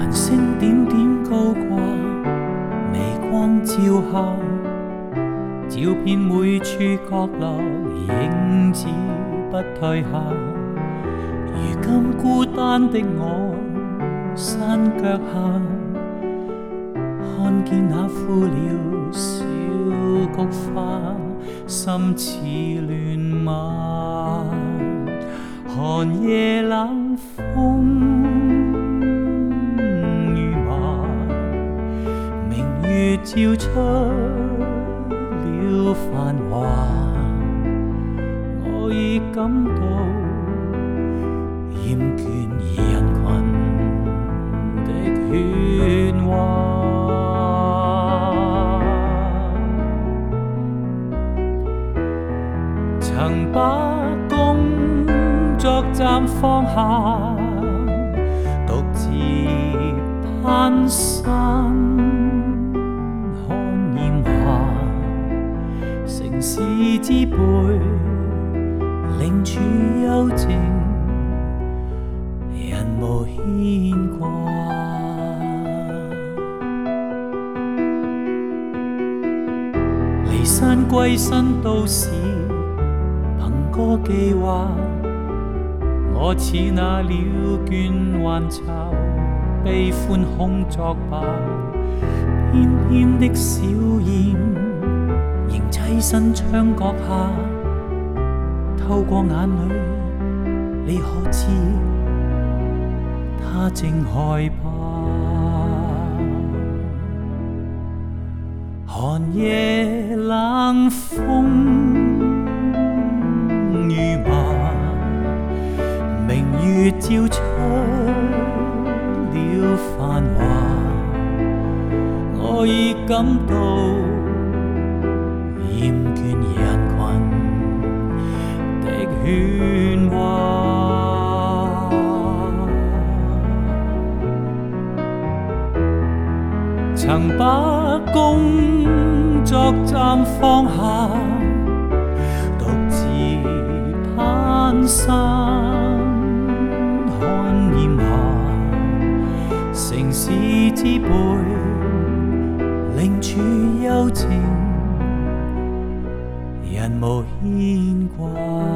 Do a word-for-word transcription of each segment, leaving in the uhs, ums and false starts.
繁星點點高掛，微光照下，照遍每處角落，影子不退下。如今孤單的我，山腳下，看見那枯了小菊花，心似亂麻。寒夜冷風雨麻，明月照出了繁華，我已感到厭倦人群的喧嘩。曾把工作站放下，獨自攀山看炎夏，城市之背另處幽靜，人無牽掛。離山歸身都市，憑歌寄話，我似那鳥倦還巢，悲歡空作罷。翩翩的小燕仍棲身窗角下，透過眼淚，你可知他正害怕。寒夜冷風雨麻，明月照出了繁華，我已感到厭倦人群的喧嘩。曾把工作站放下，獨自攀山看炎夏，城市之背另處幽靜，人無牽掛。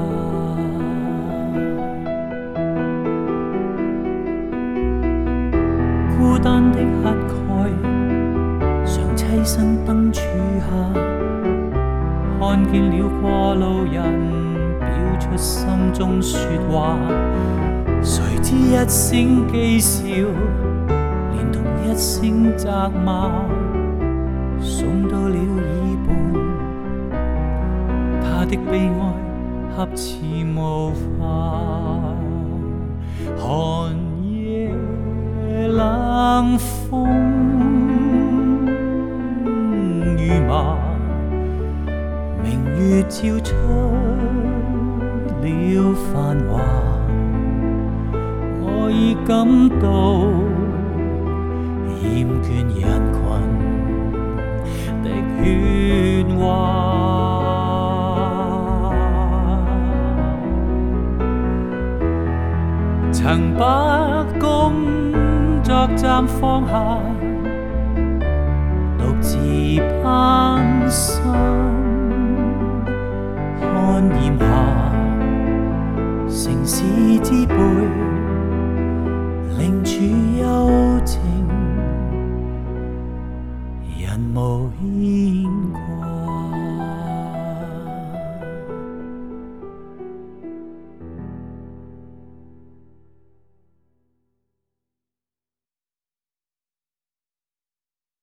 孤單的乞丐常棲身燈柱下，看見了過路人，表出心中說話。誰知一聲譏笑，連同一聲責罵，送到了耳畔，他的悲哀恰似無法。寒夜冷風雨麻，明月照出了繁華，我已感到厭倦人群的喧嘩。曾把工作站放下，獨自攀山看炎夏，城市之背另處幽靜，人無牽